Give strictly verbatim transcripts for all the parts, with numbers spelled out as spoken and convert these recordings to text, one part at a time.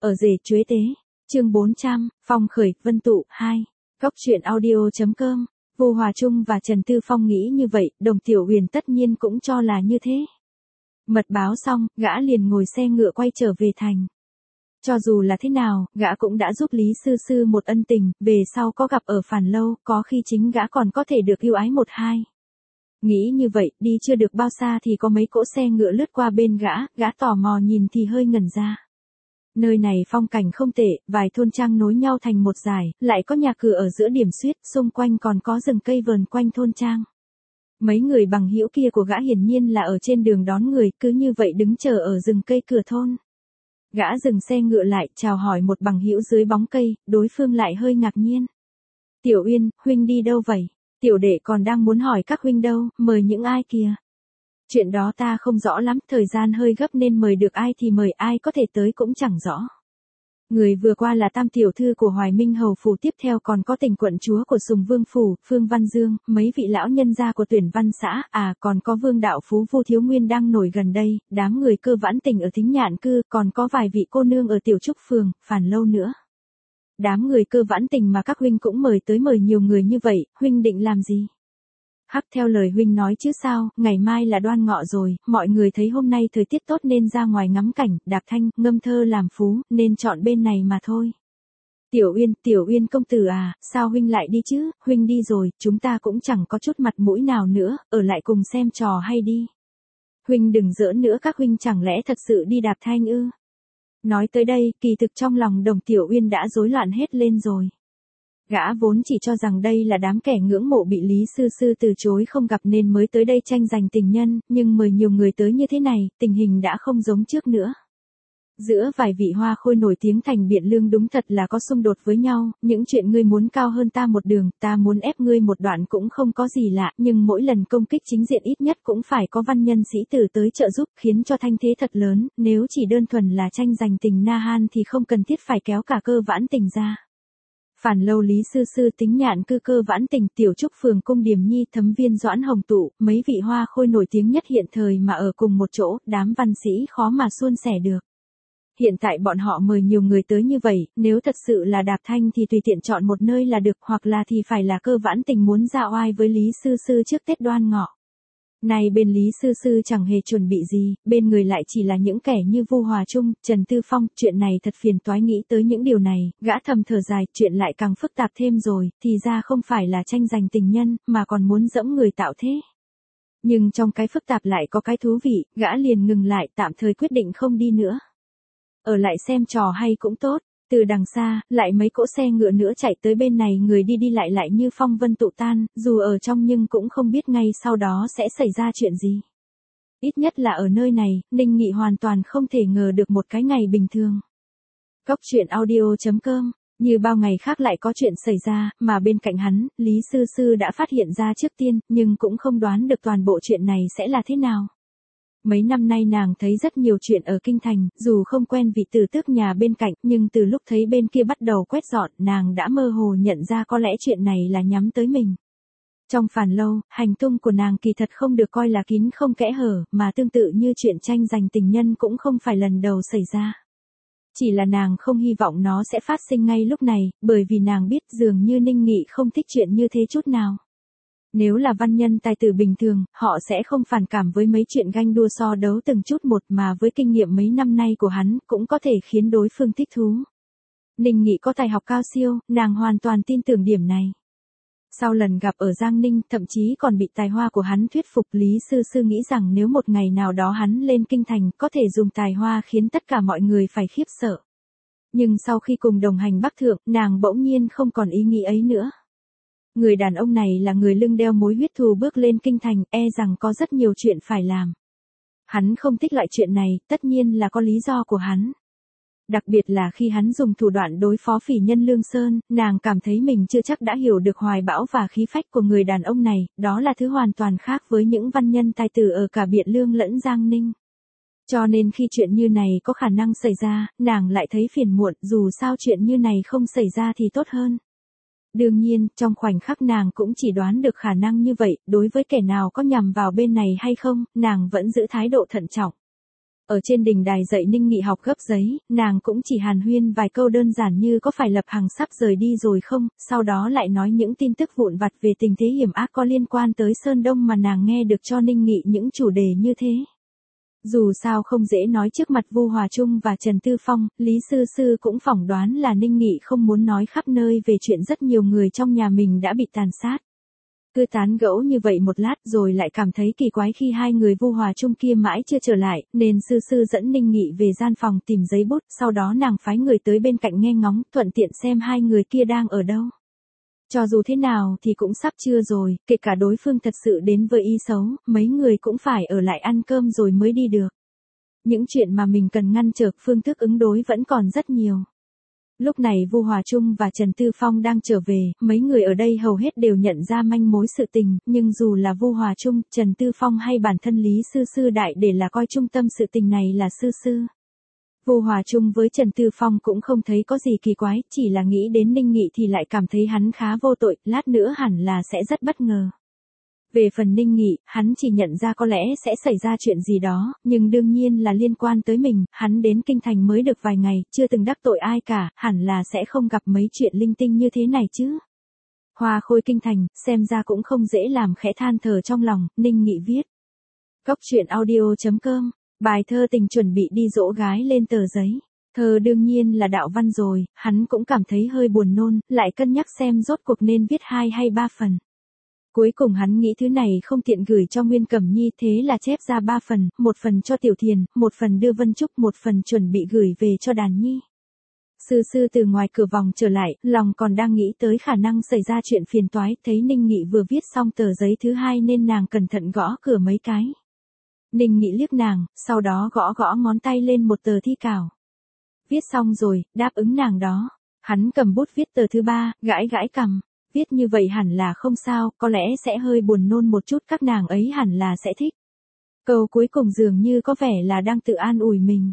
Ở rể chuế tế. Chương bốn trăm, Phong khởi, Vân tụ, hai. Góc truyện audio.com. Vu Hòa Trung và Trần Tư Phong nghĩ như vậy, Đồng Tiểu Huyền tất nhiên cũng cho là như thế. Mật báo xong, gã liền ngồi xe ngựa quay trở về thành. Cho dù là thế nào, gã cũng đã giúp Lý Sư Sư một ân tình, về sau có gặp ở Phản Lâu, có khi chính gã còn có thể được yêu ái một hai. Nghĩ như vậy, đi chưa được bao xa thì có mấy cỗ xe ngựa lướt qua bên gã, gã tò mò nhìn thì hơi ngẩn ra. Nơi này phong cảnh không tệ, vài thôn trang nối nhau thành một dải, lại có nhà cửa ở giữa điểm xuyết, xung quanh còn có rừng cây vờn quanh thôn trang. Mấy người bằng hữu kia của gã hiển nhiên là ở trên đường đón người, cứ như vậy đứng chờ ở rừng cây cửa thôn. Gã dừng xe ngựa lại, chào hỏi một bằng hữu dưới bóng cây, đối phương lại hơi ngạc nhiên. Tiểu Uyên, huynh đi đâu vậy? Tiểu đệ còn đang muốn hỏi các huynh đâu, mời những ai kìa? Chuyện đó ta không rõ lắm, thời gian hơi gấp nên mời được ai thì mời, ai có thể tới cũng chẳng rõ. Người vừa qua là tam tiểu thư của Hoài Minh Hầu Phủ, tiếp theo còn có Tình quận chúa của Sùng Vương Phủ, Phương Văn Dương, mấy vị lão nhân gia của Tuyển Văn xã, à còn có Vương đạo phú Vu Thiếu Nguyên đang nổi gần đây, đám người Cơ Vãn Tình ở Thính Nhạn Cư, còn có vài vị cô nương ở Tiểu Trúc Phường, Phản Lâu nữa. Đám người Cơ Vãn Tình mà các huynh cũng mời tới, mời nhiều người như vậy, huynh định làm gì? Hắc, theo lời huynh nói chứ sao, ngày mai là Đoan Ngọ rồi, mọi người thấy hôm nay thời tiết tốt nên ra ngoài ngắm cảnh, đạp thanh, ngâm thơ làm phú, nên chọn bên này mà thôi. Tiểu Uyên, Tiểu Uyên công tử à, sao huynh lại đi chứ, huynh đi rồi, chúng ta cũng chẳng có chút mặt mũi nào nữa, ở lại cùng xem trò hay đi. Huynh đừng giỡn nữa, các huynh chẳng lẽ thật sự đi đạp thanh ư? Nói tới đây, kỳ thực trong lòng Đồng Tiểu Uyên đã rối loạn hết lên rồi. Gã vốn chỉ cho rằng đây là đám kẻ ngưỡng mộ bị Lý Sư Sư từ chối không gặp nên mới tới đây tranh giành tình nhân, nhưng mời nhiều người tới như thế này, tình hình đã không giống trước nữa. Giữa vài vị hoa khôi nổi tiếng thành Biện Lương đúng thật là có xung đột với nhau, những chuyện ngươi muốn cao hơn ta một đường, ta muốn ép ngươi một đoạn cũng không có gì lạ, nhưng mỗi lần công kích chính diện ít nhất cũng phải có văn nhân sĩ tử tới trợ giúp, khiến cho thanh thế thật lớn, nếu chỉ đơn thuần là tranh giành tình na han thì không cần thiết phải kéo cả Cơ Vãn Tình ra. Phản Lâu, Lý Sư Sư, Tính Nhạn Cư, Cơ Vãn Tình, Tiểu Trúc Phường, Cung Điềm Nhi, Thấm Viên, Doãn Hồng Tụ, mấy vị hoa khôi nổi tiếng nhất hiện thời mà ở cùng một chỗ, đám văn sĩ khó mà suôn sẻ được. Hiện tại bọn họ mời nhiều người tới như vậy, nếu thật sự là đạp thanh thì tùy tiện chọn một nơi là được, hoặc là thì phải là Cơ Vãn Tình muốn ra oai với Lý Sư Sư trước Tết Đoan Ngọ. Này bên Lý Sư Sư chẳng hề chuẩn bị gì, bên người lại chỉ là những kẻ như Vu Hòa Trung, Trần Tư Phong, chuyện này thật phiền toái, nghĩ tới những điều này, gã thầm thở dài, chuyện lại càng phức tạp thêm rồi, thì ra không phải là tranh giành tình nhân, mà còn muốn dẫm người tạo thế. Nhưng trong cái phức tạp lại có cái thú vị, gã liền ngừng lại, tạm thời quyết định không đi nữa. Ở lại xem trò hay cũng tốt. Từ đằng xa, lại mấy cỗ xe ngựa nữa chạy tới bên này, người đi đi lại lại như phong vân tụ tan, dù ở trong nhưng cũng không biết ngay sau đó sẽ xảy ra chuyện gì. Ít nhất là ở nơi này, Ninh Nghị hoàn toàn không thể ngờ được một cái ngày bình thường. Góc truyện audio.com, như bao ngày khác lại có chuyện xảy ra, mà bên cạnh hắn, Lý Sư Sư đã phát hiện ra trước tiên, nhưng cũng không đoán được toàn bộ chuyện này sẽ là thế nào. Mấy năm nay nàng thấy rất nhiều chuyện ở kinh thành, dù không quen vị tử tước nhà bên cạnh, nhưng từ lúc thấy bên kia bắt đầu quét dọn, nàng đã mơ hồ nhận ra có lẽ chuyện này là nhắm tới mình. Trong Phản Lâu, hành tung của nàng kỳ thật không được coi là kín không kẽ hở, mà tương tự như chuyện tranh giành tình nhân cũng không phải lần đầu xảy ra. Chỉ là nàng không hy vọng nó sẽ phát sinh ngay lúc này, bởi vì nàng biết dường như Ninh Nghị không thích chuyện như thế chút nào. Nếu là văn nhân tài tử bình thường, họ sẽ không phản cảm với mấy chuyện ganh đua so đấu từng chút một, mà với kinh nghiệm mấy năm nay của hắn, cũng có thể khiến đối phương thích thú. Ninh Nghị có tài học cao siêu, nàng hoàn toàn tin tưởng điểm này. Sau lần gặp ở Giang Ninh, thậm chí còn bị tài hoa của hắn thuyết phục, Lý Sư Sư nghĩ rằng nếu một ngày nào đó hắn lên kinh thành, có thể dùng tài hoa khiến tất cả mọi người phải khiếp sợ. Nhưng sau khi cùng đồng hành Bắc Thượng, nàng bỗng nhiên không còn ý nghĩ ấy nữa. Người đàn ông này là người lưng đeo mối huyết thù bước lên kinh thành, e rằng có rất nhiều chuyện phải làm. Hắn không thích loại chuyện này, tất nhiên là có lý do của hắn. Đặc biệt là khi hắn dùng thủ đoạn đối phó phỉ nhân Lương Sơn, nàng cảm thấy mình chưa chắc đã hiểu được hoài bão và khí phách của người đàn ông này, đó là thứ hoàn toàn khác với những văn nhân tài tử ở cả Biện Lương lẫn Giang Ninh. Cho nên khi chuyện như này có khả năng xảy ra, nàng lại thấy phiền muộn, dù sao chuyện như này không xảy ra thì tốt hơn. Đương nhiên, trong khoảnh khắc nàng cũng chỉ đoán được khả năng như vậy, đối với kẻ nào có nhằm vào bên này hay không, nàng vẫn giữ thái độ thận trọng. Ở trên đình đài dạy Ninh Nghị học gấp giấy, nàng cũng chỉ hàn huyên vài câu đơn giản như có phải Lập Hằng sắp rời đi rồi không, sau đó lại nói những tin tức vụn vặt về tình thế hiểm ác có liên quan tới Sơn Đông mà nàng nghe được cho Ninh Nghị những chủ đề như thế. Dù sao không dễ nói trước mặt Vu Hòa Trung và Trần Tư Phong, Lý Sư Sư cũng phỏng đoán là Ninh Nghị không muốn nói khắp nơi về chuyện rất nhiều người trong nhà mình đã bị tàn sát. Cứ tán gẫu như vậy một lát rồi lại cảm thấy kỳ quái khi hai người Vu Hòa Trung kia mãi chưa trở lại, nên Sư Sư dẫn Ninh Nghị về gian phòng tìm giấy bút, sau đó nàng phái người tới bên cạnh nghe ngóng, thuận tiện xem hai người kia đang ở đâu. Cho dù thế nào thì cũng sắp trưa rồi, kể cả đối phương thật sự đến với ý xấu, mấy người cũng phải ở lại ăn cơm rồi mới đi được. Những chuyện mà mình cần ngăn trở, phương thức ứng đối vẫn còn rất nhiều. Lúc này Vu Hòa Trung và Trần Tư Phong đang trở về, mấy người ở đây hầu hết đều nhận ra manh mối sự tình, nhưng dù là Vu Hòa Trung, Trần Tư Phong hay bản thân Lý Sư Sư đại để là coi trung tâm sự tình này là Sư Sư. Vu Hòa Trung với Trần Tư Phong cũng không thấy có gì kỳ quái, chỉ là nghĩ đến Ninh Nghị thì lại cảm thấy hắn khá vô tội, lát nữa hẳn là sẽ rất bất ngờ. Về phần Ninh Nghị, hắn chỉ nhận ra có lẽ sẽ xảy ra chuyện gì đó, nhưng đương nhiên là liên quan tới mình, hắn đến Kinh Thành mới được vài ngày, chưa từng đắc tội ai cả, hẳn là sẽ không gặp mấy chuyện linh tinh như thế này chứ. Hoa khôi Kinh Thành, xem ra cũng không dễ làm, khẽ than thở trong lòng, Ninh Nghị viết. Cốc truyện audio chấm com, bài thơ tình chuẩn bị đi dỗ gái lên tờ giấy. Thơ đương nhiên là đạo văn rồi, hắn cũng cảm thấy hơi buồn nôn, lại cân nhắc xem rốt cuộc nên viết hai hay ba phần. Cuối cùng hắn nghĩ thứ này không tiện gửi cho Nguyên Cẩm Nhi, thế là chép ra ba phần, một phần cho Tiểu Thiền, một phần đưa Vân Trúc, một phần chuẩn bị gửi về cho Đàn Nhi. Sư Sư từ ngoài cửa vòng trở lại, lòng còn đang nghĩ tới khả năng xảy ra chuyện phiền toái, thấy Ninh Nghị vừa viết xong tờ giấy thứ hai nên nàng cẩn thận gõ cửa mấy cái. Ninh Nghị liếc nàng, sau đó gõ gõ ngón tay lên một tờ thi cảo. Viết xong rồi, đáp ứng nàng đó. Hắn cầm bút viết tờ thứ ba, gãi gãi cằm. Viết như vậy hẳn là không sao, có lẽ sẽ hơi buồn nôn một chút, các nàng ấy hẳn là sẽ thích. Câu cuối cùng dường như có vẻ là đang tự an ủi mình.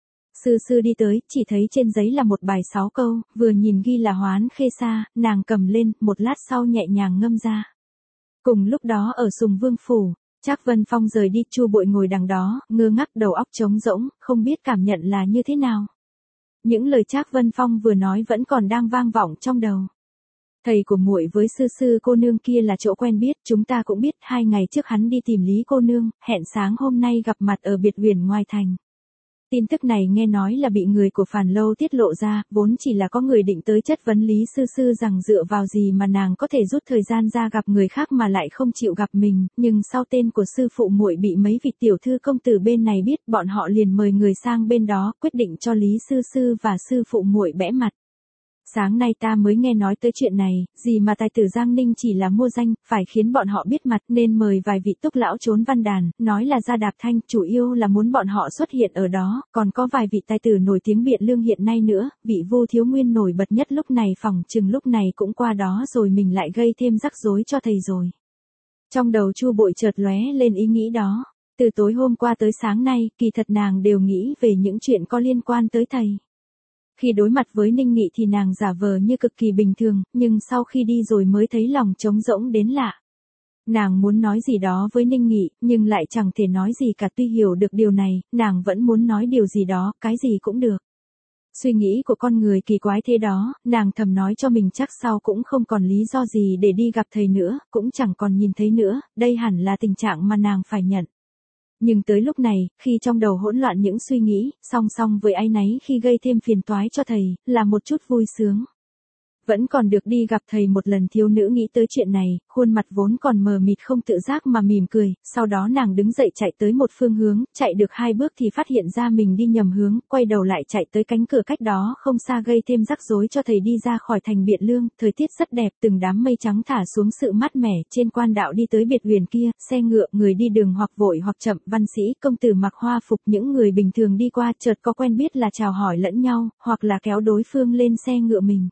Sư Sư đi tới, chỉ thấy trên giấy là một bài sáu câu, vừa nhìn ghi là Hoán Khê Sa, nàng cầm lên, một lát sau nhẹ nhàng ngâm ra. Cùng lúc đó ở Sùng Vương Phủ, Trác Vân Phong rời đi, Chu Bội ngồi đằng đó, ngơ ngác, đầu óc trống rỗng, không biết cảm nhận là như thế nào. Những lời Trác Vân Phong vừa nói vẫn còn đang vang vọng trong đầu. Thầy của muội với Sư Sư cô nương kia là chỗ quen biết, chúng ta cũng biết, hai ngày trước hắn đi tìm Lý cô nương, hẹn sáng hôm nay gặp mặt ở biệt uyển ngoài thành. Tin tức này nghe nói là bị người của Phàn Lâu tiết lộ ra, vốn chỉ là có người định tới chất vấn Lý Sư Sư rằng dựa vào gì mà nàng có thể rút thời gian ra gặp người khác mà lại không chịu gặp mình, nhưng sau tên của sư phụ muội bị mấy vị tiểu thư công tử bên này biết, bọn họ liền mời người sang bên đó, quyết định cho Lý Sư Sư và sư phụ muội bẽ mặt. Sáng nay ta mới nghe nói tới chuyện này, gì mà tài tử Giang Ninh chỉ là mua danh, phải khiến bọn họ biết mặt nên mời vài vị túc lão trốn văn đàn, nói là ra đạp thanh, chủ yếu là muốn bọn họ xuất hiện ở đó, còn có vài vị tài tử nổi tiếng Biện Lương hiện nay nữa, vị Vu Thiếu Nguyên nổi bật nhất lúc này phỏng chừng lúc này cũng qua đó rồi mình lại gây thêm rắc rối cho thầy rồi. Trong đầu Chu Bội chợt lóe lên ý nghĩ đó, từ tối hôm qua tới sáng nay, kỳ thật nàng đều nghĩ về những chuyện có liên quan tới thầy. Khi đối mặt với Ninh Nghị thì nàng giả vờ như cực kỳ bình thường, nhưng sau khi đi rồi mới thấy lòng trống rỗng đến lạ. Nàng muốn nói gì đó với Ninh Nghị, nhưng lại chẳng thể nói gì cả, tuy hiểu được điều này, nàng vẫn muốn nói điều gì đó, cái gì cũng được. Suy nghĩ của con người kỳ quái thế đó, nàng thầm nói cho mình chắc sau cũng không còn lý do gì để đi gặp thầy nữa, cũng chẳng còn nhìn thấy nữa, đây hẳn là tình trạng mà nàng phải nhận. Nhưng tới lúc này, khi trong đầu hỗn loạn những suy nghĩ, song song với áy náy khi gây thêm phiền toái cho thầy, là một chút vui sướng. Vẫn còn được đi gặp thầy một lần, thiếu nữ nghĩ tới chuyện này, khuôn mặt vốn còn mờ mịt không tự giác mà mỉm cười, sau đó nàng đứng dậy chạy tới một phương hướng, chạy được hai bước thì phát hiện ra mình đi nhầm hướng, quay đầu lại chạy tới cánh cửa cách đó không xa gây thêm rắc rối cho thầy. Đi ra khỏi thành Biện Lương, thời tiết rất đẹp, từng đám mây trắng thả xuống sự mát mẻ, trên quan đạo đi tới biệt uyển kia, xe ngựa, người đi đường hoặc vội hoặc chậm, văn sĩ, công tử mặc hoa phục, những người bình thường đi qua chợt có quen biết là chào hỏi lẫn nhau, hoặc là kéo đối phương lên xe ngựa mình.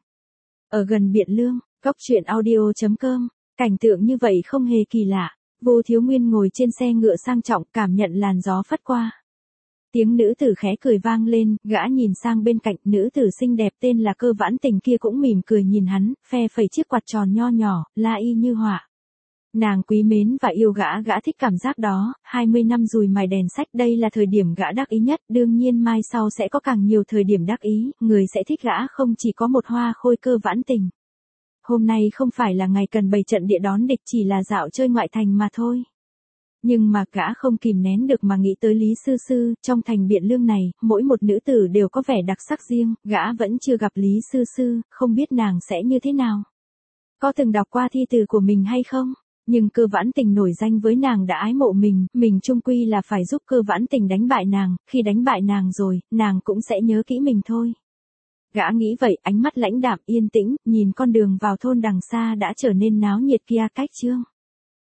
Ở gần Biện Lương, cốc truyện audio chấm com, cảnh tượng như vậy không hề kỳ lạ. Vô Thiếu Nguyên ngồi trên xe ngựa sang trọng, cảm nhận làn gió phất qua. Tiếng nữ tử khẽ cười vang lên, gã nhìn sang bên cạnh, nữ tử xinh đẹp tên là Cơ Vãn Tình kia cũng mỉm cười nhìn hắn, phe phẩy chiếc quạt tròn nho nhỏ, la y như họa. Nàng quý mến và yêu gã, gã thích cảm giác đó, hai mươi năm dùi mài đèn sách, đây là thời điểm gã đắc ý nhất, đương nhiên mai sau sẽ có càng nhiều thời điểm đắc ý, người sẽ thích gã không chỉ có một hoa khôi cơ vãn tình. Hôm nay không phải là ngày cần bày trận địa đón địch, chỉ là dạo chơi ngoại thành mà thôi. Nhưng mà gã không kìm nén được mà nghĩ tới Lý Sư Sư, trong thành Biện Lương này, mỗi một nữ tử đều có vẻ đặc sắc riêng, gã vẫn chưa gặp Lý Sư Sư, không biết nàng sẽ như thế nào. Có từng đọc qua thi từ của mình hay không? Nhưng Cơ Vãn Tình nổi danh với nàng đã ái mộ mình, mình chung quy là phải giúp Cơ Vãn Tình đánh bại nàng, khi đánh bại nàng rồi, nàng cũng sẽ nhớ kỹ mình thôi. Gã nghĩ vậy, ánh mắt lãnh đạm yên tĩnh, nhìn con đường vào thôn đằng xa đã trở nên náo nhiệt kia cách chương.